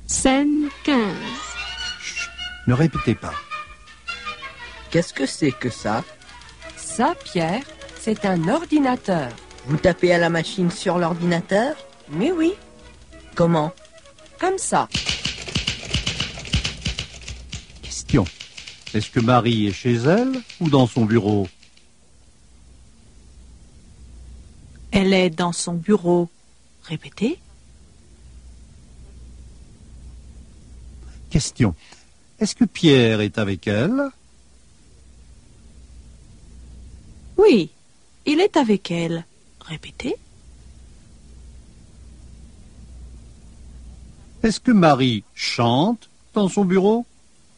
Scène 15. Chut, ne répétez pas. Qu'est-ce que c'est que ça? Ça, Pierre, c'est un ordinateur. Vous tapez à la machine sur l'ordinateur? Mais oui, Comment? comme ça. Question. Est-ce que Marie est chez elle ou dans son bureau? Elle est dans son bureau. Répétez. Question. Est-ce que Pierre est avec elle? Oui, il est avec elle. Répétez. Est-ce que Marie chante dans son bureau?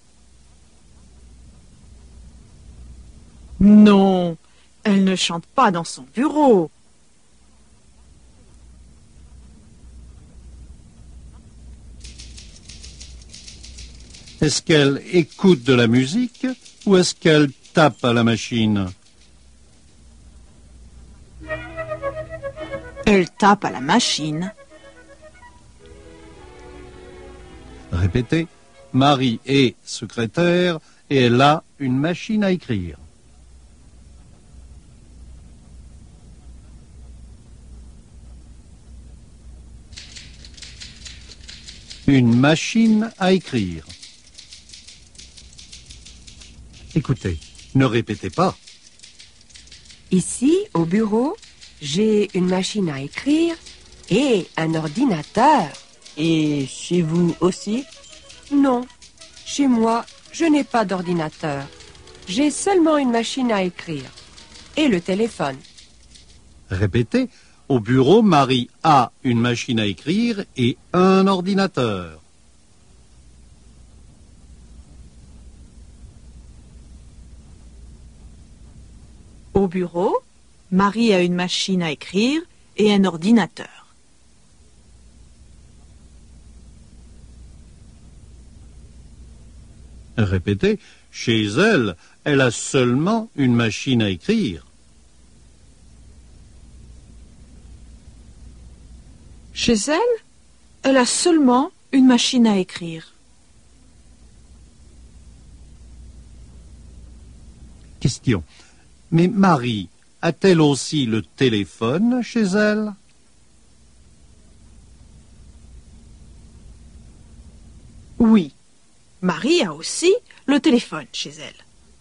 Non, elle ne chante pas dans son bureau. Est-ce qu'elle écoute de la musique ou est-ce qu'elle tape à la machine? Elle tape à la machine. Répétez. Marie est secrétaire et elle a une machine à écrire. Une machine à écrire. Écoutez, ne répétez pas. Ici, au bureau, j'ai une machine à écrire et un ordinateur. Et chez vous aussi? Non, chez moi, je n'ai pas d'ordinateur. J'ai seulement une machine à écrire et le téléphone. Répétez. Au bureau, Marie a une machine à écrire et un ordinateur. Au bureau, Marie a une machine à écrire et un ordinateur. Répétez. Chez elle, elle a seulement une machine à écrire. Chez elle, elle a seulement une machine à écrire. Question. Mais Marie a-t-elle aussi le téléphone chez elle? Oui, Marie a aussi le téléphone chez elle.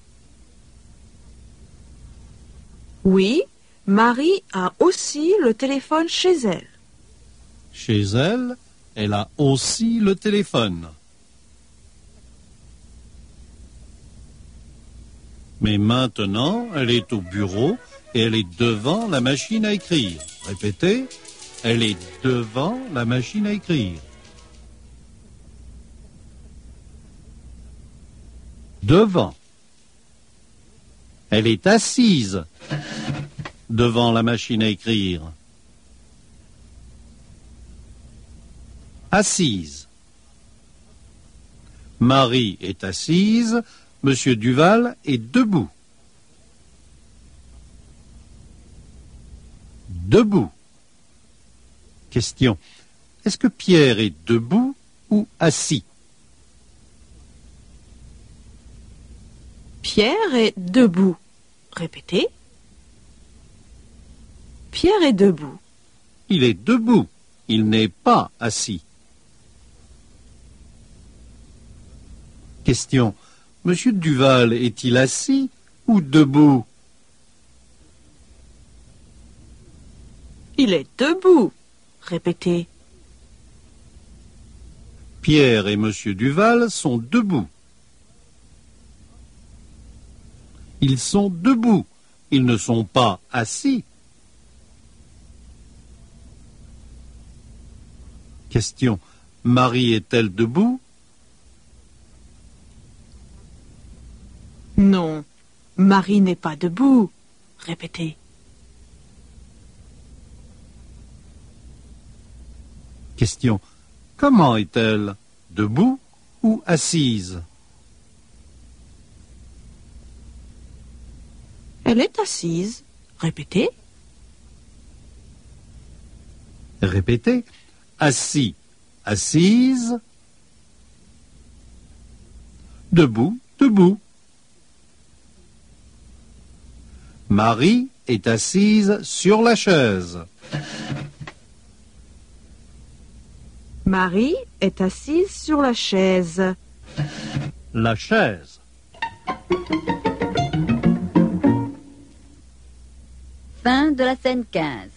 Oui, Marie a aussi le téléphone chez elle. Chez elle, elle a aussi le téléphone. Mais maintenant, elle est au bureau et elle est devant la machine à écrire. Répétez, elle est devant la machine à écrire. Devant. Elle est assise devant la machine à écrire. Assise. Marie est assise, Monsieur Duval est debout. Debout. Question. Est-ce que Pierre est debout ou assis? Pierre est debout. Répétez. Pierre est debout. Il est debout. Il n'est pas assis. Question. Monsieur Duval est-il assis ou debout? Il est debout. Répétez. Pierre et Monsieur Duval sont debout. Ils sont debout. Ils ne sont pas assis. Question. Marie est-elle debout? Non, Marie n'est pas debout. Répétez. Question. Comment est-elle? Debout ou assise? Elle est assise. Répétez. Répétez. Assis, assise, Debout, debout. Marie est assise sur la chaise. Marie est assise sur la chaise. La chaise. Fin de la scène 15.